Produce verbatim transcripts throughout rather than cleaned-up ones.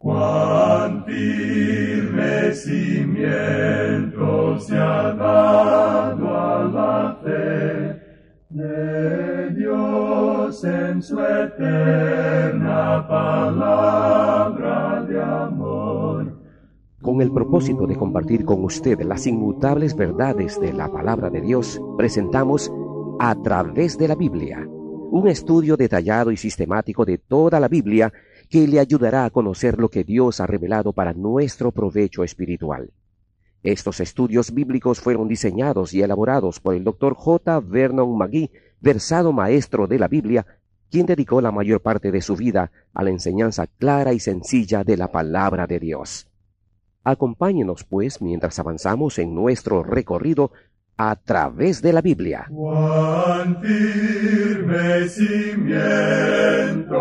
Cuán firme cimiento se ha dado a la fe de Dios en su eterna palabra de amor. Con el propósito de compartir con usted las inmutables verdades de la palabra de Dios, presentamos A Través de la Biblia, un estudio detallado y sistemático de toda la Biblia que le ayudará a conocer lo que Dios ha revelado para nuestro provecho espiritual. Estos estudios bíblicos fueron diseñados y elaborados por el doctor J. Vernon McGee, versado maestro de la Biblia, quien dedicó la mayor parte de su vida a la enseñanza clara y sencilla de la palabra de Dios. Acompáñenos, pues, mientras avanzamos en nuestro recorrido a través de la Biblia. Cuán firme cimiento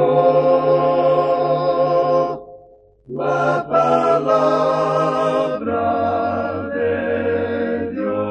la palabra de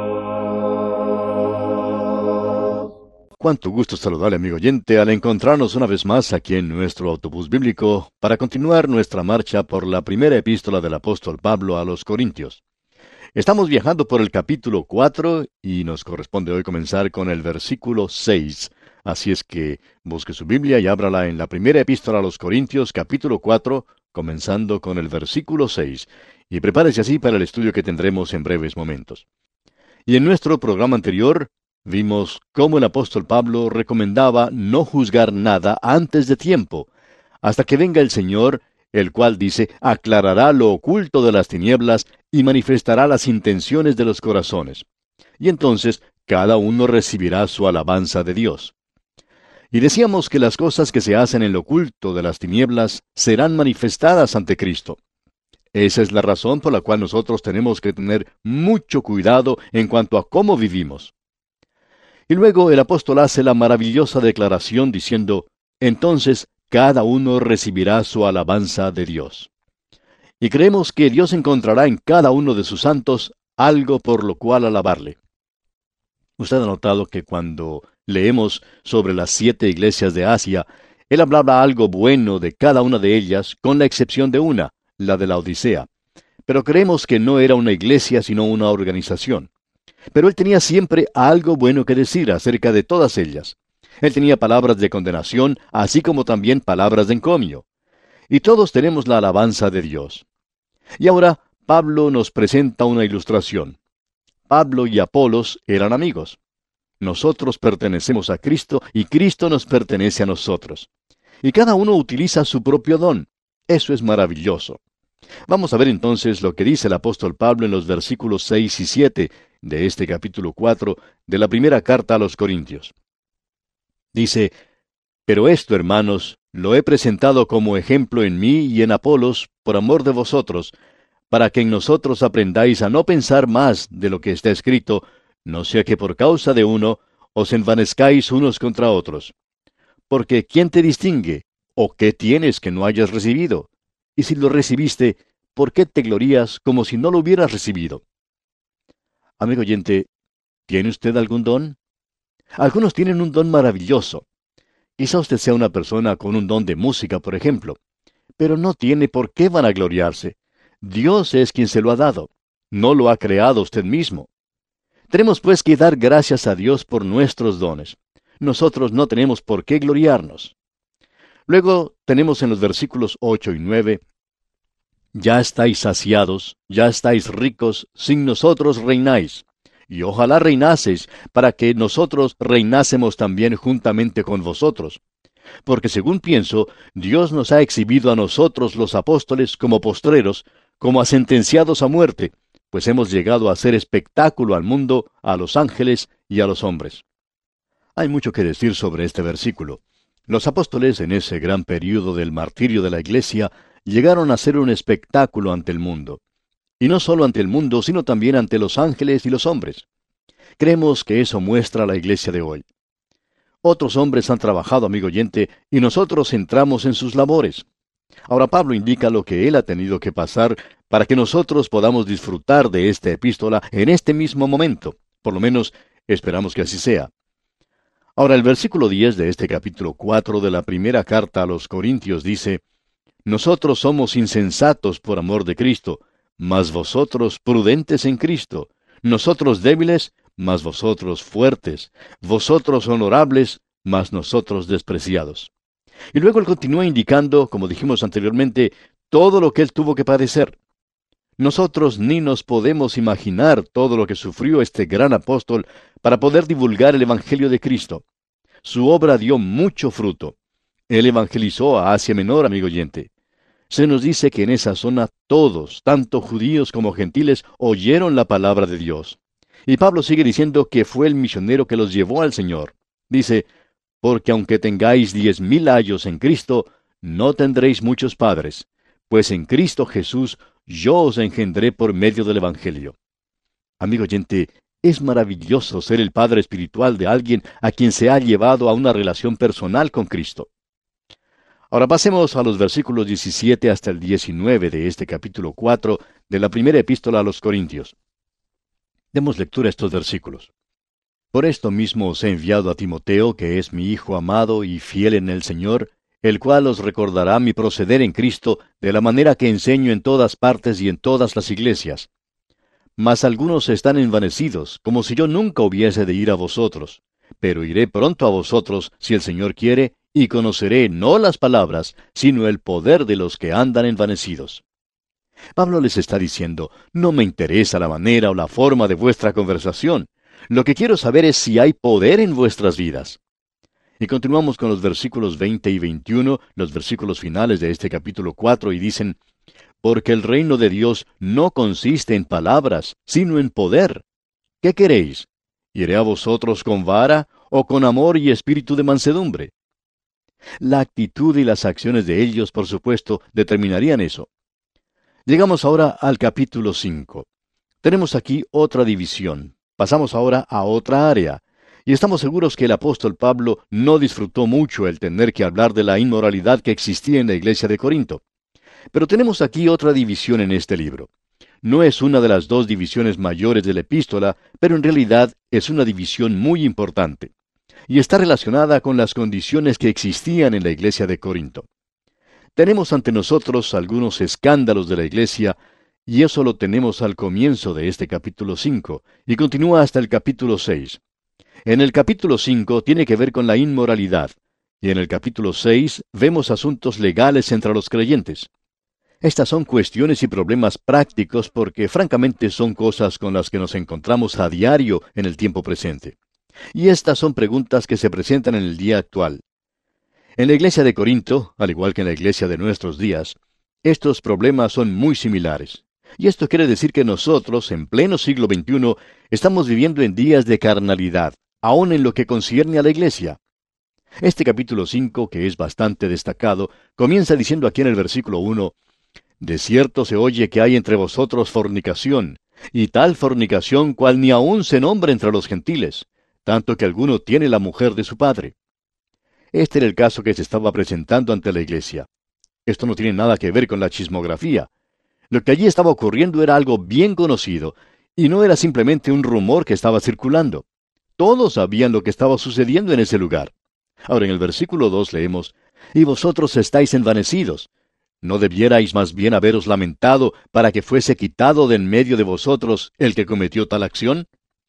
Dios. Cuánto gusto saludarle, amigo oyente, al encontrarnos una vez más aquí en nuestro autobús bíblico para continuar nuestra marcha por la primera epístola del apóstol Pablo a los Corintios. Estamos viajando por el capítulo cuatro y nos corresponde hoy comenzar con el versículo seis. Así es que busque su Biblia y ábrala en la primera epístola a los Corintios, capítulo cuatro, comenzando con el versículo seis. Y prepárese así para el estudio que tendremos en breves momentos. Y en nuestro programa anterior vimos cómo el apóstol Pablo recomendaba no juzgar nada antes de tiempo, hasta que venga el Señor, el cual dice, aclarará lo oculto de las tinieblas y manifestará las intenciones de los corazones. Y entonces cada uno recibirá su alabanza de Dios. Y decíamos que las cosas que se hacen en lo oculto de las tinieblas serán manifestadas ante Cristo. Esa es la razón por la cual nosotros tenemos que tener mucho cuidado en cuanto a cómo vivimos. Y luego el apóstol hace la maravillosa declaración diciendo, entonces cada uno recibirá su alabanza de Dios. Y creemos que Dios encontrará en cada uno de sus santos algo por lo cual alabarle. Usted ha notado que cuando leemos sobre las siete iglesias de Asia, él hablaba algo bueno de cada una de ellas, con la excepción de una, la de la Odisea. Pero creemos que no era una iglesia, sino una organización. Pero él tenía siempre algo bueno que decir acerca de todas ellas. Él tenía palabras de condenación, así como también palabras de encomio. Y todos tenemos la alabanza de Dios. Y ahora Pablo nos presenta una ilustración. Pablo y Apolos eran amigos. Nosotros pertenecemos a Cristo y Cristo nos pertenece a nosotros. Y cada uno utiliza su propio don. Eso es maravilloso. Vamos a ver entonces lo que dice el apóstol Pablo en los versículos seis y siete de este capítulo cuatro de la primera carta a los Corintios. Dice, pero esto, hermanos, lo he presentado como ejemplo en mí y en Apolos, por amor de vosotros, para que en nosotros aprendáis a no pensar más de lo que está escrito, no sea que por causa de uno os envanezcáis unos contra otros. Porque ¿quién te distingue? ¿O qué tienes que no hayas recibido? Y si lo recibiste, ¿por qué te glorías como si no lo hubieras recibido? Amigo oyente, ¿tiene usted algún don? Algunos tienen un don maravilloso. Quizá usted sea una persona con un don de música, por ejemplo, pero no tiene por qué vanagloriarse. Dios es quien se lo ha dado. No lo ha creado usted mismo. Tenemos pues que dar gracias a Dios por nuestros dones. Nosotros no tenemos por qué gloriarnos. Luego tenemos en los versículos ocho y nueve, ya estáis saciados, ya estáis ricos, sin nosotros reináis. Y ojalá reinaseis, para que nosotros reinásemos también juntamente con vosotros. Porque según pienso, Dios nos ha exhibido a nosotros los apóstoles como postreros, como a sentenciados a muerte, pues hemos llegado a hacer espectáculo al mundo, a los ángeles y a los hombres. Hay mucho que decir sobre este versículo. Los apóstoles, en ese gran período del martirio de la iglesia, llegaron a ser un espectáculo ante el mundo. Y no solo ante el mundo, sino también ante los ángeles y los hombres. Creemos que eso muestra la iglesia de hoy. Otros hombres han trabajado, amigo oyente, y nosotros entramos en sus labores. Ahora Pablo indica lo que él ha tenido que pasar para que nosotros podamos disfrutar de esta epístola en este mismo momento. Por lo menos, esperamos que así sea. Ahora el versículo diez de este capítulo cuatro de la primera carta a los Corintios dice, Nosotros somos insensatos por amor de Cristo, mas vosotros prudentes en Cristo. Nosotros débiles, mas vosotros fuertes. Vosotros honorables, mas nosotros despreciados. Y luego él continúa indicando, como dijimos anteriormente, todo lo que él tuvo que padecer. Nosotros ni nos podemos imaginar todo lo que sufrió este gran apóstol para poder divulgar el Evangelio de Cristo. Su obra dio mucho fruto. Él evangelizó a Asia Menor, amigo oyente. Se nos dice que en esa zona todos, tanto judíos como gentiles, oyeron la palabra de Dios. Y Pablo sigue diciendo que fue el misionero que los llevó al Señor. Dice, porque aunque tengáis diez mil ayos en Cristo, no tendréis muchos padres, pues en Cristo Jesús yo os engendré por medio del Evangelio. Amigo oyente, es maravilloso ser el padre espiritual de alguien a quien se ha llevado a una relación personal con Cristo. Ahora pasemos a los versículos diecisiete hasta el diecinueve de este capítulo cuatro de la primera epístola a los Corintios. Demos lectura a estos versículos. Por esto mismo os he enviado a Timoteo, que es mi hijo amado y fiel en el Señor, el cual os recordará mi proceder en Cristo de la manera que enseño en todas partes y en todas las iglesias. Mas algunos están envanecidos, como si yo nunca hubiese de ir a vosotros. Pero iré pronto a vosotros, si el Señor quiere, y conoceré no las palabras, sino el poder de los que andan envanecidos. Pablo les está diciendo, no me interesa la manera o la forma de vuestra conversación. Lo que quiero saber es si hay poder en vuestras vidas. Y continuamos con los versículos veinte y veintiuno, los versículos finales de este capítulo cuatro, y dicen, porque el reino de Dios no consiste en palabras, sino en poder. ¿Qué queréis? ¿Iré a vosotros con vara o con amor y espíritu de mansedumbre? La actitud y las acciones de ellos, por supuesto, determinarían eso. Llegamos ahora al capítulo cinco. Tenemos aquí otra división. Pasamos ahora a otra área. Y estamos seguros que el apóstol Pablo no disfrutó mucho el tener que hablar de la inmoralidad que existía en la iglesia de Corinto. Pero tenemos aquí otra división en este libro. No es una de las dos divisiones mayores de la epístola, pero en realidad es una división muy importante. Y está relacionada con las condiciones que existían en la iglesia de Corinto. Tenemos ante nosotros algunos escándalos de la iglesia, y eso lo tenemos al comienzo de este capítulo cinco, y continúa hasta el capítulo seis. En el capítulo cinco tiene que ver con la inmoralidad, y en el capítulo seis vemos asuntos legales entre los creyentes. Estas son cuestiones y problemas prácticos porque francamente son cosas con las que nos encontramos a diario en el tiempo presente. Y estas son preguntas que se presentan en el día actual. En la iglesia de Corinto, al igual que en la iglesia de nuestros días, estos problemas son muy similares. Y esto quiere decir que nosotros, en pleno siglo veintiuno, estamos viviendo en días de carnalidad, aun en lo que concierne a la iglesia. Este capítulo cinco, que es bastante destacado, comienza diciendo aquí en el versículo uno, de cierto se oye que hay entre vosotros fornicación, y tal fornicación cual ni aun se nombra entre los gentiles, tanto que alguno tiene la mujer de su padre. Este era el caso que se estaba presentando ante la iglesia. Esto no tiene nada que ver con la chismografía. Lo que allí estaba ocurriendo era algo bien conocido, y no era simplemente un rumor que estaba circulando. Todos sabían lo que estaba sucediendo en ese lugar. Ahora en el versículo dos leemos, y vosotros estáis envanecidos. ¿No debierais más bien haberos lamentado para que fuese quitado de en medio de vosotros el que cometió tal acción?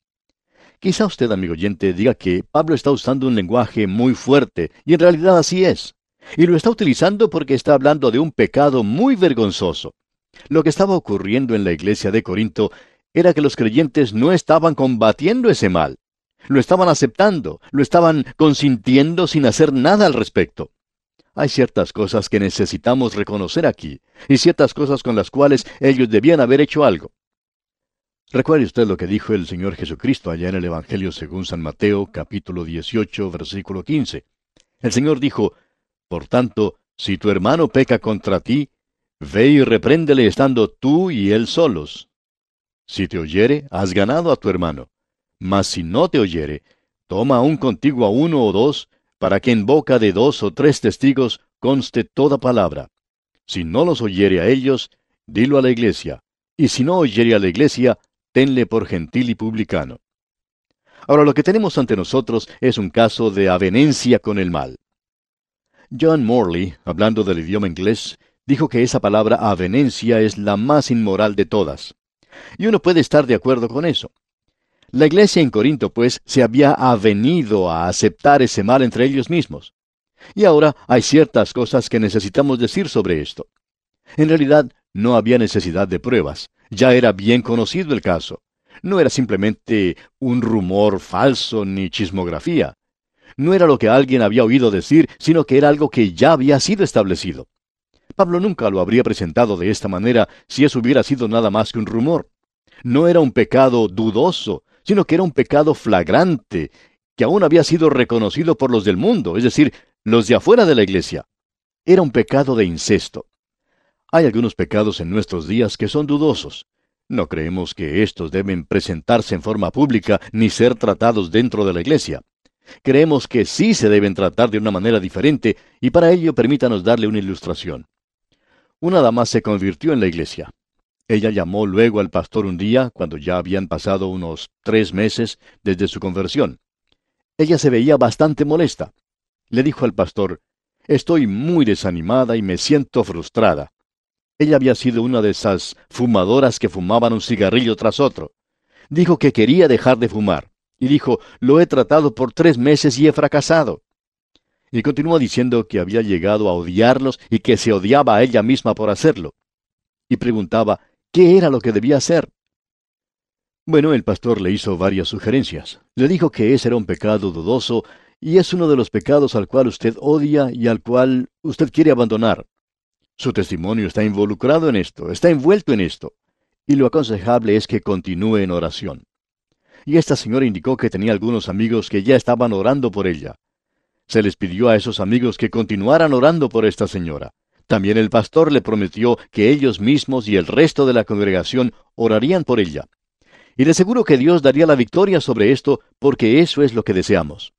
Quizá usted, amigo oyente, diga que Pablo está usando un lenguaje muy fuerte, y en realidad así es. Y lo está utilizando porque está hablando de un pecado muy vergonzoso. Lo que estaba ocurriendo en la iglesia de Corinto era que los creyentes no estaban combatiendo ese mal. Lo estaban aceptando, lo estaban consintiendo sin hacer nada al respecto. Hay ciertas cosas que necesitamos reconocer aquí, y ciertas cosas con las cuales ellos debían haber hecho algo. Recuerde usted lo que dijo el Señor Jesucristo allá en el Evangelio según San Mateo, capítulo dieciocho, versículo quince. El Señor dijo, por tanto, si tu hermano peca contra ti, ve y repréndele estando tú y él solos. Si te oyere, has ganado a tu hermano. Mas si no te oyere, toma aún contigo a uno o dos, para que en boca de dos o tres testigos conste toda palabra. Si no los oyere a ellos, dilo a la iglesia, y si no oyere a la iglesia, tenle por gentil y publicano. Ahora lo que tenemos ante nosotros es un caso de avenencia con el mal. John Morley, hablando del idioma inglés, Dijo que esa palabra avenencia es la más inmoral de todas. Y uno puede estar de acuerdo con eso. La iglesia en Corinto, pues, se había avenido a aceptar ese mal entre ellos mismos. Y ahora hay ciertas cosas que necesitamos decir sobre esto. En realidad, no había necesidad de pruebas. Ya era bien conocido el caso. No era simplemente un rumor falso ni chismografía. No era lo que alguien había oído decir, sino que era algo que ya había sido establecido. Pablo nunca lo habría presentado de esta manera si eso hubiera sido nada más que un rumor. No era un pecado dudoso, sino que era un pecado flagrante, que aún había sido reconocido por los del mundo, es decir, los de afuera de la iglesia. Era un pecado de incesto. Hay algunos pecados en nuestros días que son dudosos. No creemos que estos deben presentarse en forma pública ni ser tratados dentro de la iglesia. Creemos que sí se deben tratar de una manera diferente, y para ello permítanos darle una ilustración. Una dama se convirtió en la iglesia. Ella llamó luego al pastor un día, cuando ya habían pasado unos tres meses desde su conversión. Ella se veía bastante molesta. Le dijo al pastor: «Estoy muy desanimada y me siento frustrada». Ella había sido una de esas fumadoras que fumaban un cigarrillo tras otro. Dijo que quería dejar de fumar. Y dijo: «Lo he tratado por tres meses y he fracasado». Y continuó diciendo que había llegado a odiarlos y que se odiaba a ella misma por hacerlo. Y preguntaba qué era lo que debía hacer. Bueno, el pastor le hizo varias sugerencias. Le dijo que ese era un pecado dudoso y es uno de los pecados al cual usted odia y al cual usted quiere abandonar. Su testimonio está involucrado en esto, está envuelto en esto, y lo aconsejable es que continúe en oración. Y esta señora indicó que tenía algunos amigos que ya estaban orando por ella. Se les pidió a esos amigos que continuaran orando por esta señora. También el pastor le prometió que ellos mismos y el resto de la congregación orarían por ella. Y de aseguro que Dios daría la victoria sobre esto, porque eso es lo que deseamos.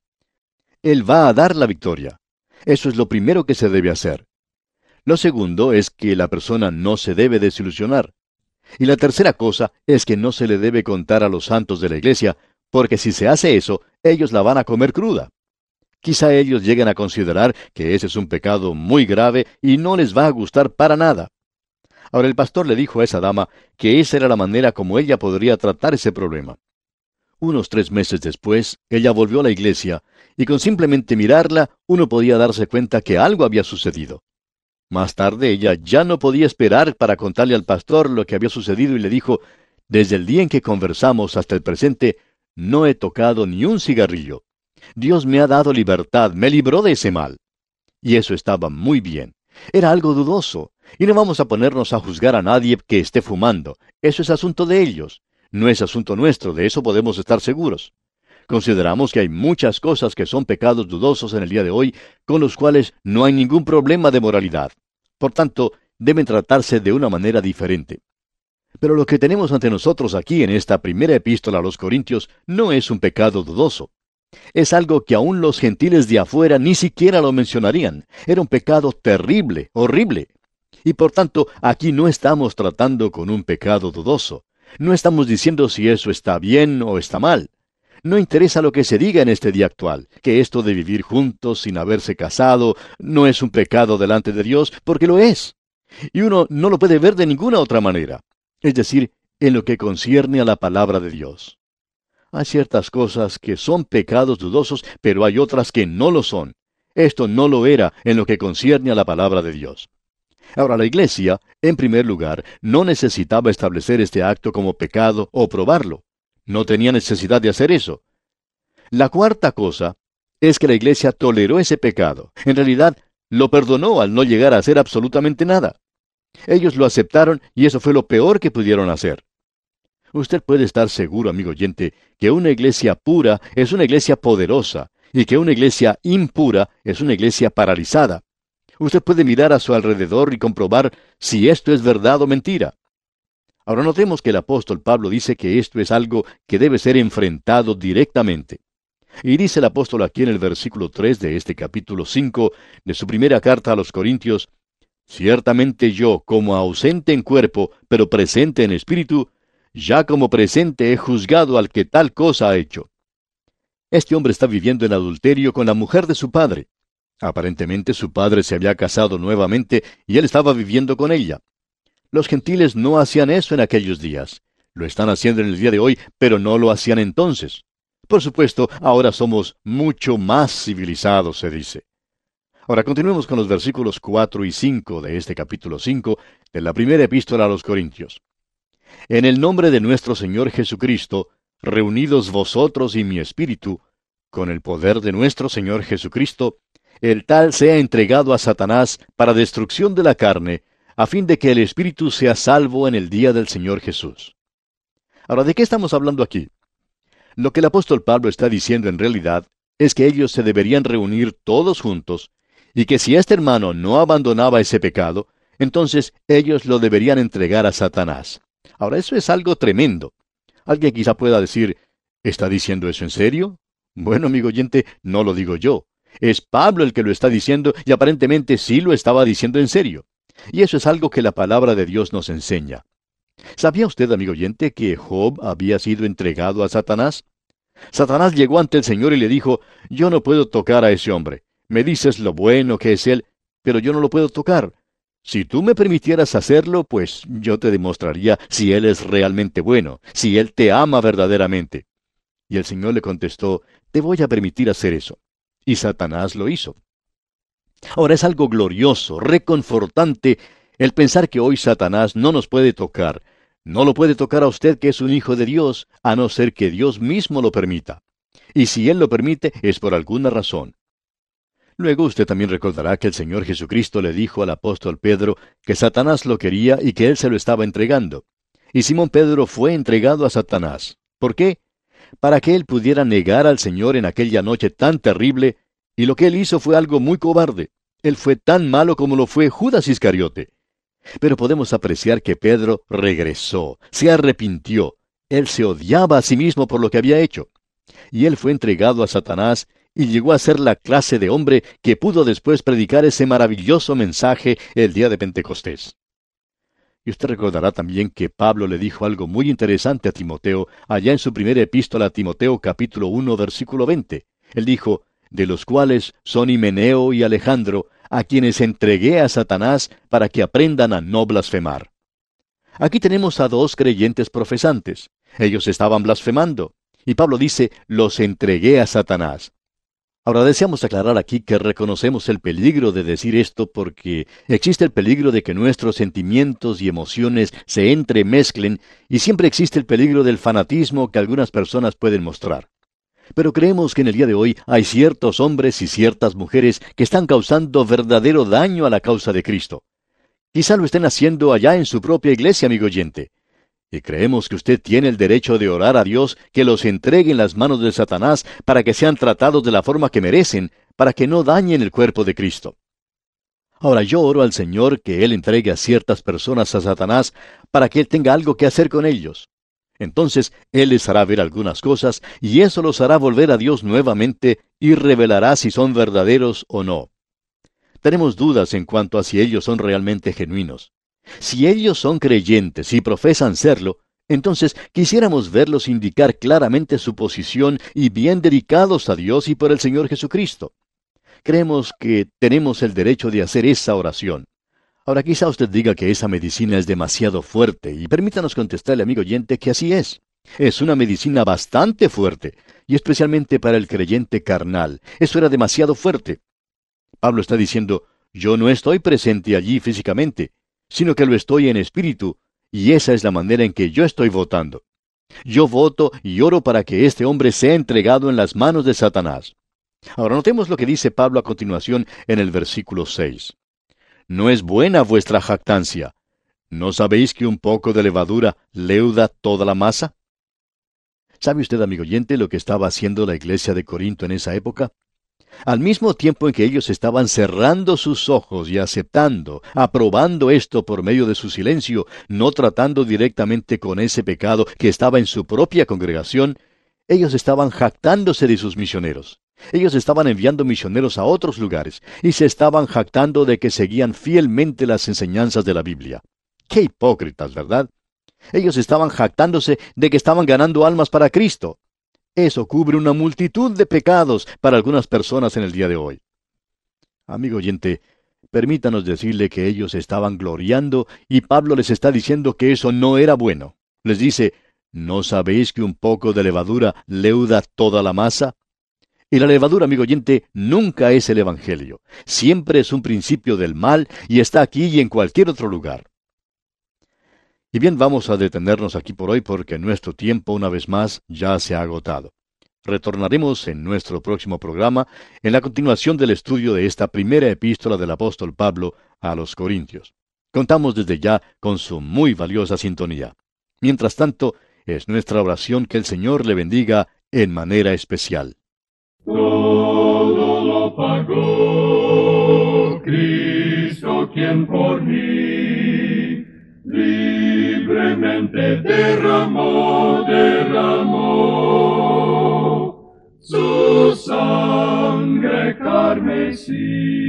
Él va a dar la victoria. Eso es lo primero que se debe hacer. Lo segundo es que la persona no se debe desilusionar. Y la tercera cosa es que no se le debe contar a los santos de la iglesia, porque si se hace eso, ellos la van a comer cruda. Quizá ellos lleguen a considerar que ese es un pecado muy grave y no les va a gustar para nada. Ahora el pastor le dijo a esa dama que esa era la manera como ella podría tratar ese problema. Unos tres meses después, ella volvió a la iglesia, y con simplemente mirarla, uno podía darse cuenta que algo había sucedido. Más tarde, ella ya no podía esperar para contarle al pastor lo que había sucedido y le dijo: «Desde el día en que conversamos hasta el presente, no he tocado ni un cigarrillo. Dios me ha dado libertad, me libró de ese mal». Y eso estaba muy bien. Era algo dudoso, y no vamos a ponernos a juzgar a nadie que esté fumando. Eso es asunto de ellos. No es asunto nuestro, de eso podemos estar seguros. Consideramos que hay muchas cosas que son pecados dudosos en el día de hoy, con los cuales no hay ningún problema de moralidad. Por tanto, deben tratarse de una manera diferente. Pero lo que tenemos ante nosotros aquí en esta primera epístola a los Corintios no es un pecado dudoso. Es algo que aún los gentiles de afuera ni siquiera lo mencionarían. Era un pecado terrible, horrible. Y por tanto, aquí no estamos tratando con un pecado dudoso. No estamos diciendo si eso está bien o está mal. No interesa lo que se diga en este día actual, que esto de vivir juntos sin haberse casado no es un pecado delante de Dios, porque lo es. Y uno no lo puede ver de ninguna otra manera. Es decir, en lo que concierne a la palabra de Dios. Hay ciertas cosas que son pecados dudosos, pero hay otras que no lo son. Esto no lo era en lo que concierne a la palabra de Dios. Ahora, la iglesia, en primer lugar, no necesitaba establecer este acto como pecado o probarlo. No tenía necesidad de hacer eso. La cuarta cosa es que la iglesia toleró ese pecado. En realidad, lo perdonó al no llegar a hacer absolutamente nada. Ellos lo aceptaron y eso fue lo peor que pudieron hacer. Usted puede estar seguro, amigo oyente, que una iglesia pura es una iglesia poderosa y que una iglesia impura es una iglesia paralizada. Usted puede mirar a su alrededor y comprobar si esto es verdad o mentira. Ahora notemos que el apóstol Pablo dice que esto es algo que debe ser enfrentado directamente. Y dice el apóstol aquí en el versículo tres de este capítulo cinco de su primera carta a los Corintios: «Ciertamente yo, como ausente en cuerpo, pero presente en espíritu, ya como presente he juzgado al que tal cosa ha hecho». Este hombre está viviendo en adulterio con la mujer de su padre. Aparentemente su padre se había casado nuevamente y él estaba viviendo con ella. Los gentiles no hacían eso en aquellos días. Lo están haciendo en el día de hoy, pero no lo hacían entonces. Por supuesto, ahora somos mucho más civilizados, se dice. Ahora continuemos con los versículos cuatro y cinco de este capítulo cinco de la primera epístola a los Corintios. En el nombre de nuestro Señor Jesucristo, reunidos vosotros y mi espíritu, con el poder de nuestro Señor Jesucristo, el tal sea entregado a Satanás para destrucción de la carne, a fin de que el espíritu sea salvo en el día del Señor Jesús. Ahora, ¿de qué estamos hablando aquí? Lo que el apóstol Pablo está diciendo en realidad es que ellos se deberían reunir todos juntos, y que si este hermano no abandonaba ese pecado, entonces ellos lo deberían entregar a Satanás. Ahora, eso es algo tremendo. Alguien quizá pueda decir, ¿está diciendo eso en serio? Bueno, amigo oyente, no lo digo yo. Es Pablo el que lo está diciendo y aparentemente sí lo estaba diciendo en serio. Y eso es algo que la palabra de Dios nos enseña. ¿Sabía usted, amigo oyente, que Job había sido entregado a Satanás? Satanás llegó ante el Señor y le dijo, yo no puedo tocar a ese hombre. Me dices lo bueno que es él, pero yo no lo puedo tocar. Si tú me permitieras hacerlo, pues yo te demostraría si él es realmente bueno, si él te ama verdaderamente. Y el Señor le contestó, te voy a permitir hacer eso. Y Satanás lo hizo. Ahora es algo glorioso, reconfortante, el pensar que hoy Satanás no nos puede tocar. No lo puede tocar a usted que es un hijo de Dios, a no ser que Dios mismo lo permita. Y si Él lo permite, es por alguna razón. Luego usted también recordará que el Señor Jesucristo le dijo al apóstol Pedro que Satanás lo quería y que Él se lo estaba entregando. Y Simón Pedro fue entregado a Satanás. ¿Por qué? Para que él pudiera negar al Señor en aquella noche tan terrible, y lo que él hizo fue algo muy cobarde. Él fue tan malo como lo fue Judas Iscariote. Pero podemos apreciar que Pedro regresó, se arrepintió. Él se odiaba a sí mismo por lo que había hecho. Y él fue entregado a Satanás y llegó a ser la clase de hombre que pudo después predicar ese maravilloso mensaje el día de Pentecostés. Y usted recordará también que Pablo le dijo algo muy interesante a Timoteo, allá en su primera epístola a Timoteo capítulo uno versículo veinte. Él dijo, de los cuales son Himeneo y Alejandro, a quienes entregué a Satanás para que aprendan a no blasfemar. Aquí tenemos a dos creyentes profesantes. Ellos estaban blasfemando. Y Pablo dice, los entregué a Satanás. Ahora deseamos aclarar aquí que reconocemos el peligro de decir esto porque existe el peligro de que nuestros sentimientos y emociones se entremezclen y siempre existe el peligro del fanatismo que algunas personas pueden mostrar. Pero creemos que en el día de hoy hay ciertos hombres y ciertas mujeres que están causando verdadero daño a la causa de Cristo. Quizá lo estén haciendo allá en su propia iglesia, amigo oyente. Y creemos que usted tiene el derecho de orar a Dios que los entregue en las manos de Satanás para que sean tratados de la forma que merecen, para que no dañen el cuerpo de Cristo. Ahora yo oro al Señor que Él entregue a ciertas personas a Satanás para que Él tenga algo que hacer con ellos. Entonces Él les hará ver algunas cosas y eso los hará volver a Dios nuevamente y revelará si son verdaderos o no. Tenemos dudas en cuanto a si ellos son realmente genuinos. Si ellos son creyentes y profesan serlo, entonces quisiéramos verlos indicar claramente su posición y bien dedicados a Dios y por el Señor Jesucristo. Creemos que tenemos el derecho de hacer esa oración. Ahora quizá usted diga que esa medicina es demasiado fuerte, y permítanos contestarle, amigo oyente, que así es. Es una medicina bastante fuerte, y especialmente para el creyente carnal. Eso era demasiado fuerte. Pablo está diciendo, yo no estoy presente allí físicamente, sino que lo estoy en espíritu, y esa es la manera en que yo estoy votando. Yo voto y oro para que este hombre sea entregado en las manos de Satanás. Ahora notemos lo que dice Pablo a continuación en el versículo seis. No es buena vuestra jactancia. ¿No sabéis que un poco de levadura leuda toda la masa? ¿Sabe usted, amigo oyente, lo que estaba haciendo la iglesia de Corinto en esa época? Al mismo tiempo en que ellos estaban cerrando sus ojos y aceptando, aprobando esto por medio de su silencio, no tratando directamente con ese pecado que estaba en su propia congregación, ellos estaban jactándose de sus misioneros. Ellos estaban enviando misioneros a otros lugares y se estaban jactando de que seguían fielmente las enseñanzas de la Biblia. ¡Qué hipócritas!, ¿verdad? Ellos estaban jactándose de que estaban ganando almas para Cristo. Eso cubre una multitud de pecados para algunas personas en el día de hoy. Amigo oyente, permítanos decirle que ellos estaban gloriando y Pablo les está diciendo que eso no era bueno. Les dice, ¿no sabéis que un poco de levadura leuda toda la masa? Y la levadura, amigo oyente, nunca es el Evangelio. Siempre es un principio del mal y está aquí y en cualquier otro lugar. Y bien, vamos a detenernos aquí por hoy porque nuestro tiempo, una vez más, ya se ha agotado. Retornaremos en nuestro próximo programa en la continuación del estudio de esta primera epístola del apóstol Pablo a los Corintios. Contamos desde ya con su muy valiosa sintonía. Mientras tanto, es nuestra oración que el Señor le bendiga en manera especial. Todo lo pagó Cristo quien por mí libremente derramó, derramó su sangre carmesí.